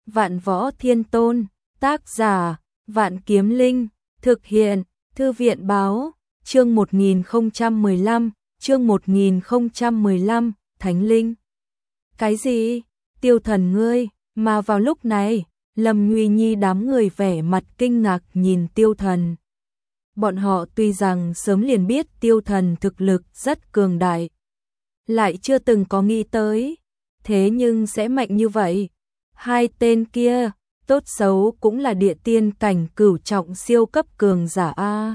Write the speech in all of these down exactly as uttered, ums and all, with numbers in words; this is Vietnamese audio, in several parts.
Vạn Võ Thiên Tôn, tác giả, Vạn Kiếm Linh, thực hiện, Thư viện báo, chương một nghìn không trăm mười lăm, chương một nghìn không trăm mười lăm, Thánh Linh. Cái gì? Tiêu Thần ngươi, mà vào lúc này, Lâm Nguy Nhi đám người vẻ mặt kinh ngạc nhìn Tiêu Thần. Bọn họ tuy rằng sớm liền biết Tiêu Thần thực lực rất cường đại, lại chưa từng có nghĩ tới, thế nhưng sẽ mạnh như vậy. Hai tên kia, tốt xấu cũng là địa tiên cảnh cửu trọng siêu cấp cường giả a.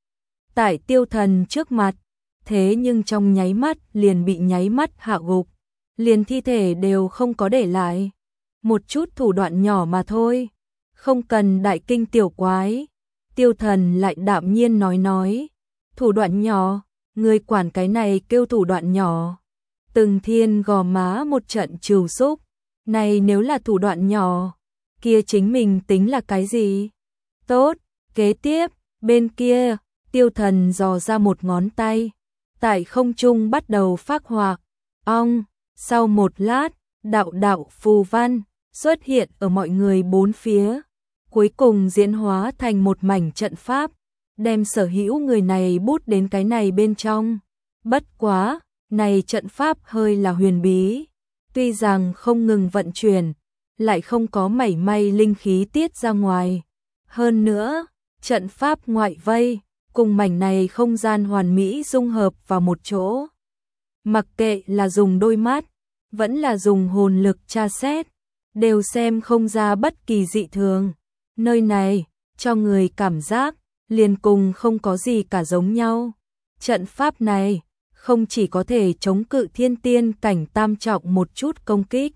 Tại Tiêu Thần trước mặt, thế nhưng trong nháy mắt liền bị nháy mắt hạ gục, liền thi thể đều không có để lại. Một chút thủ đoạn nhỏ mà thôi, không cần đại kinh tiểu quái. Tiêu Thần lại đạm nhiên nói nói, thủ đoạn nhỏ, người quản cái này kêu thủ đoạn nhỏ. Từng Thiên gò má một trận trừu xúc, này nếu là thủ đoạn nhỏ, kia chính mình tính là cái gì? Tốt, kế tiếp, bên kia, Tiêu Thần dò ra một ngón tay, tại không trung bắt đầu phác họa, ong, sau một lát, đạo đạo phù văn xuất hiện ở mọi người bốn phía, cuối cùng diễn hóa thành một mảnh trận pháp, đem sở hữu người này bút đến cái này bên trong. Bất quá, này trận pháp hơi là huyền bí, tuy rằng không ngừng vận chuyển, lại không có mảy may linh khí tiết ra ngoài. Hơn nữa, trận pháp ngoại vây, cùng mảnh này không gian hoàn mỹ dung hợp vào một chỗ. Mặc kệ là dùng đôi mắt, vẫn là dùng hồn lực tra xét, đều xem không ra bất kỳ dị thường. Nơi này, cho người cảm giác, liền cùng không có gì cả giống nhau. Trận pháp này, không chỉ có thể chống cự thiên tiên cảnh tam trọng một chút công kích,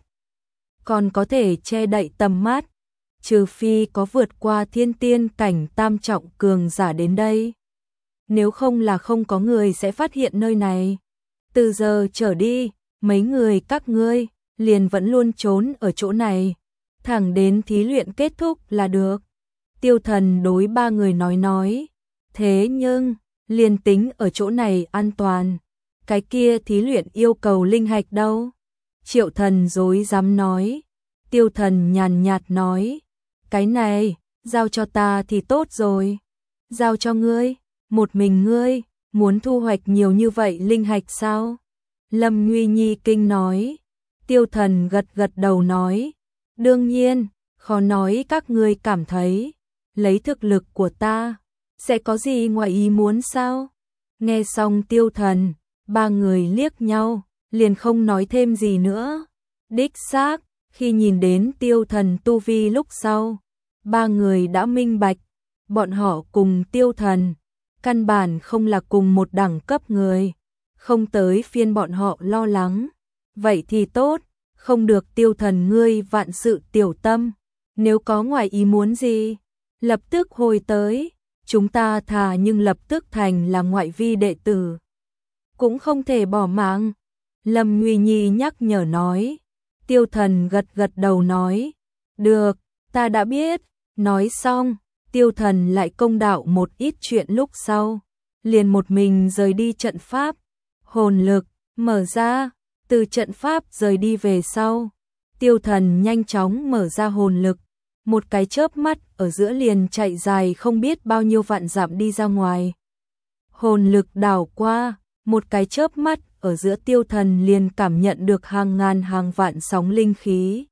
còn có thể che đậy tầm mắt, trừ phi có vượt qua thiên tiên cảnh tam trọng cường giả đến đây. Nếu không là không có người sẽ phát hiện nơi này. Từ giờ trở đi, mấy người các ngươi liền vẫn luôn trốn ở chỗ này, thẳng đến thí luyện kết thúc là được. Tiêu Thần đối ba người nói nói, thế nhưng, liền tính ở chỗ này an toàn, cái kia thí luyện yêu cầu linh hạch đâu? Triệu Thần dối dám nói. Tiêu Thần nhàn nhạt nói, cái này, giao cho ta thì tốt rồi. Giao cho ngươi, một mình ngươi, muốn thu hoạch nhiều như vậy linh hạch sao? Lâm Nguy Nhi kinh nói. Tiêu Thần gật gật đầu nói, đương nhiên, khó nói các ngươi cảm thấy, lấy thực lực của ta, sẽ có gì ngoài ý muốn sao? Nghe xong Tiêu Thần, ba người liếc nhau, liền không nói thêm gì nữa. Đích xác, khi nhìn đến Tiêu Thần tu vi lúc sau, ba người đã minh bạch, bọn họ cùng Tiêu Thần, căn bản không là cùng một đẳng cấp người, không tới phiên bọn họ lo lắng. Vậy thì tốt, không được Tiêu Thần ngươi vạn sự tiểu tâm, nếu có ngoài ý muốn gì, lập tức hồi tới, chúng ta thà nhưng lập tức thành là ngoại vi đệ tử, cũng không thể bỏ mạng. Lâm Nguy Nhi nhắc nhở nói. Tiêu Thần gật gật đầu nói, được, ta đã biết. Nói xong, Tiêu Thần lại công đạo một ít chuyện lúc sau, liền một mình rời đi trận pháp. Hồn lực mở ra, từ trận pháp rời đi về sau, Tiêu Thần nhanh chóng mở ra hồn lực, một cái chớp mắt ở giữa liền chạy dài không biết bao nhiêu vạn dặm đi ra ngoài. Hồn lực đảo qua, một cái chớp mắt ở giữa Tiêu Thần liền cảm nhận được hàng ngàn hàng vạn sóng linh khí.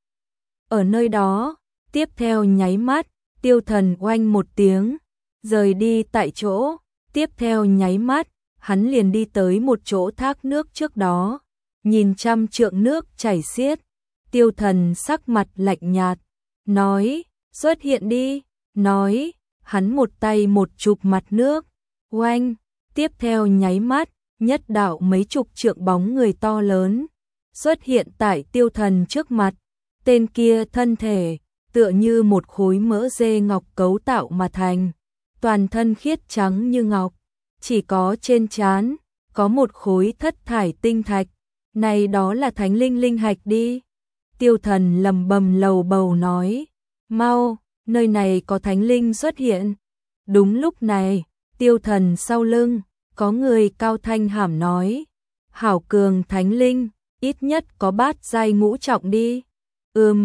Ở nơi đó, tiếp theo nháy mắt, Tiêu Thần oanh một tiếng, rời đi tại chỗ, tiếp theo nháy mắt, hắn liền đi tới một chỗ thác nước trước đó, nhìn trăm trượng nước chảy xiết. Tiêu Thần sắc mặt lạnh nhạt, nói, xuất hiện đi, nói, hắn một tay một chụp mặt nước, oanh, tiếp theo nháy mắt, nhất đạo mấy chục trượng bóng người to lớn xuất hiện tại Tiêu Thần trước mặt. Tên kia thân thể tựa như một khối mỡ dê ngọc cấu tạo mà thành, toàn thân khiết trắng như ngọc, chỉ có trên trán có một khối thất thải tinh thạch, này đó là thánh linh linh hạch đi. Tiêu Thần lầm bầm lầu bầu nói, mau, nơi này có thánh linh xuất hiện. Đúng lúc này, Tiêu Thần sau lưng có người cao thanh hàm nói, hảo cường thánh linh, ít nhất có bát giai ngũ trọng đi. Ừm,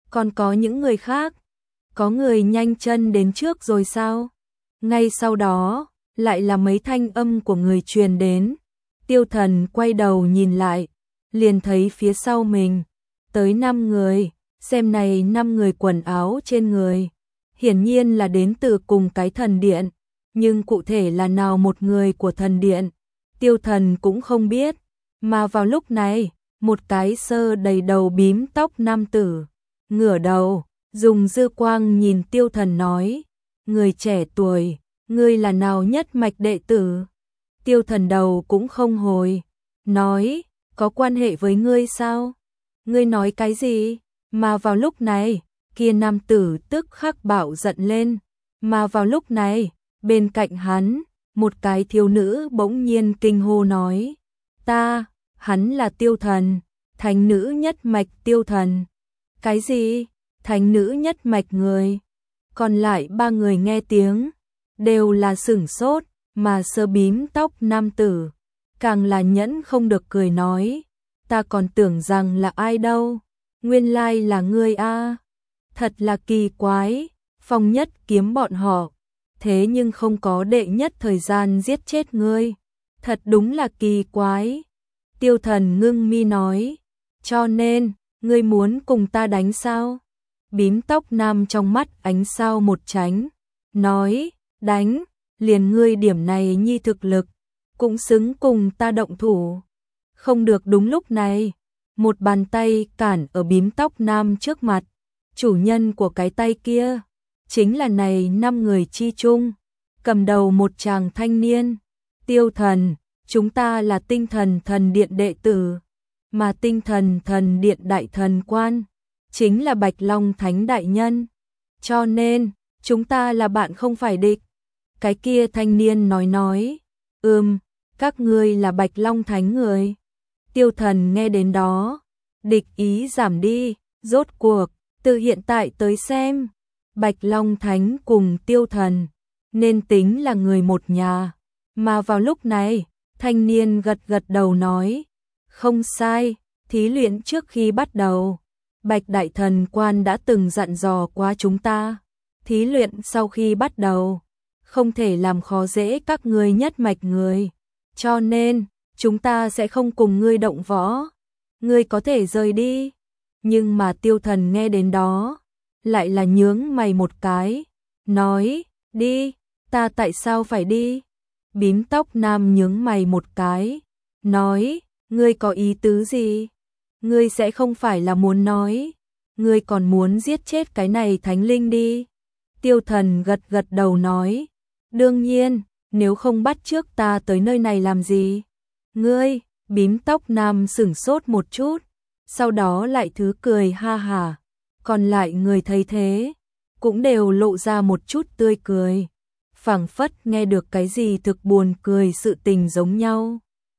Còn có những người khác? Có người nhanh chân đến trước rồi sao? Ngay sau đó, lại là mấy thanh âm của người truyền đến. Tiêu Thần quay đầu nhìn lại, liền thấy phía sau mình tới năm người, xem này năm người quần áo trên người, hiển nhiên là đến từ cùng cái thần điện, nhưng cụ thể là nào một người của thần điện, Tiêu Thần cũng không biết, mà vào lúc này, một cái sơ đầy đầu bím tóc nam tử, ngửa đầu, dùng dư quang nhìn Tiêu Thần nói, người trẻ tuổi, ngươi là nào nhất mạch đệ tử? Tiêu Thần đầu cũng không hồi, nói, có quan hệ với ngươi sao? Ngươi nói cái gì? Mà vào lúc này, kia nam tử tức khắc bạo giận lên, mà vào lúc này, bên cạnh hắn, một cái thiếu nữ bỗng nhiên kinh hô nói, ta, hắn là Tiêu Thần, thánh nữ nhất mạch Tiêu Thần. Cái gì? Thánh nữ nhất mạch người? Còn lại ba người nghe tiếng, đều là sửng sốt, mà sơ bím tóc nam tử, càng là nhẫn không được cười nói, ta còn tưởng rằng là ai đâu, nguyên lai là ngươi a, thật là kỳ quái, Phong Nhất kiếm bọn họ, thế nhưng không có đệ nhất thời gian giết chết ngươi, thật đúng là kỳ quái. Tiêu Thần ngưng mi nói, cho nên, ngươi muốn cùng ta đánh sao? Bím tóc nam trong mắt ánh sao một tránh, nói, đánh, liền ngươi điểm này nhi thực lực, cũng xứng cùng ta động thủ. Không được. Đúng lúc này, một bàn tay cản ở bím tóc nam trước mặt, chủ nhân của cái tay kia, chính là này năm người chi chung, cầm đầu một chàng thanh niên, Tiêu Thần, chúng ta là Tinh Thần Thần Điện đệ tử, mà Tinh Thần Thần Điện đại thần quan, chính là Bạch Long Thánh đại nhân, cho nên, chúng ta là bạn không phải địch. Cái kia thanh niên nói nói, ừm, các ngươi là Bạch Long Thánh người. Tiêu Thần nghe đến đó, địch ý giảm đi, rốt cuộc, từ hiện tại tới xem, Bạch Long Thánh cùng Tiêu Thần, nên tính là người một nhà. Mà vào lúc này, thanh niên gật gật đầu nói, không sai, thí luyện trước khi bắt đầu, Bạch Đại Thần Quan đã từng dặn dò qua chúng ta, thí luyện sau khi bắt đầu, không thể làm khó dễ các ngươi nhất mạch người, cho nên, chúng ta sẽ không cùng ngươi động võ, ngươi có thể rời đi. Nhưng mà Tiêu Thần nghe đến đó, lại là nhướng mày một cái, nói, đi, ta tại sao phải đi? Bím tóc nam nhướng mày một cái, nói, ngươi có ý tứ gì? Ngươi sẽ không phải là muốn nói, ngươi còn muốn giết chết cái này thánh linh đi. Tiêu Thần gật gật đầu nói, đương nhiên, nếu không bắt trước ta tới nơi này làm gì? Ngươi, bím tóc nam sửng sốt một chút, sau đó lại thứ cười ha hả, còn lại người thấy thế, cũng đều lộ ra một chút tươi cười, phảng phất nghe được cái gì thực buồn cười sự tình giống nhau.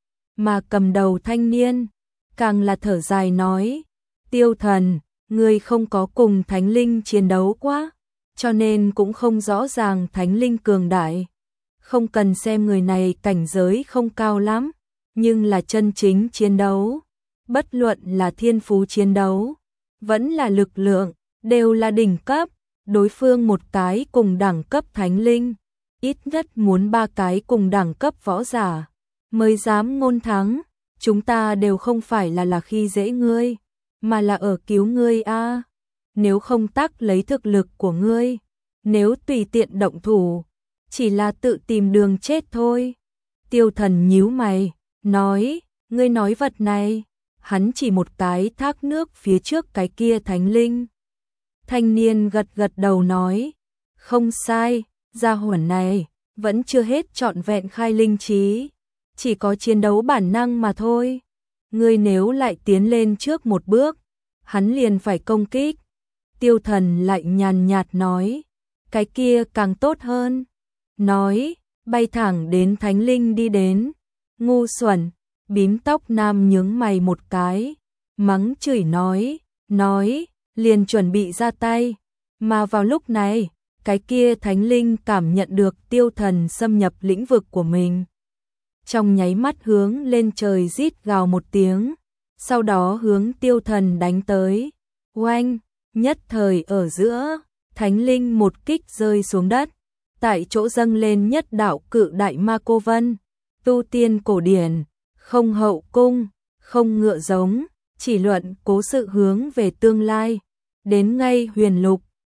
Mà cầm đầu thanh niên, càng là thở dài nói, Tiêu Thần, ngươi không có cùng thánh linh chiến đấu quá, cho nên cũng không rõ ràng thánh linh cường đại. Không cần xem người này cảnh giới không cao lắm, nhưng là chân chính chiến đấu, bất luận là thiên phú chiến đấu, vẫn là lực lượng, đều là đỉnh cấp, đối phương một cái cùng đẳng cấp thánh linh, ít nhất muốn ba cái cùng đẳng cấp võ giả, mới dám ngôn thắng, chúng ta đều không phải là là khi dễ ngươi, mà là ở cứu ngươi a. Nếu không tác lấy thực lực của ngươi, nếu tùy tiện động thủ, chỉ là tự tìm đường chết thôi. Tiêu Thần nhíu mày, nói, ngươi nói vật này, hắn chỉ một cái thác nước phía trước cái kia thánh linh. Thanh niên gật gật đầu nói, không sai, gia hỏa này, vẫn chưa hết trọn vẹn khai linh trí, chỉ có chiến đấu bản năng mà thôi. Ngươi nếu lại tiến lên trước một bước, hắn liền phải công kích. Tiêu Thần lại nhàn nhạt nói, cái kia càng tốt hơn. Nói, bay thẳng đến thánh linh đi đến, ngu xuẩn, bím tóc nam nhướng mày một cái, mắng chửi nói, nói, liền chuẩn bị ra tay, mà vào lúc này, cái kia thánh linh cảm nhận được Tiêu Thần xâm nhập lĩnh vực của mình. Trong nháy mắt hướng lên trời rít gào một tiếng, sau đó hướng Tiêu Thần đánh tới, oanh, Nhất thời ở giữa, thánh linh một kích rơi xuống đất, tại chỗ dâng lên nhất đạo cự đại ma cô vân, tu tiên cổ điển, không hậu cung, không ngựa giống, chỉ luận cố sự hướng về tương lai, đến ngay huyền lục,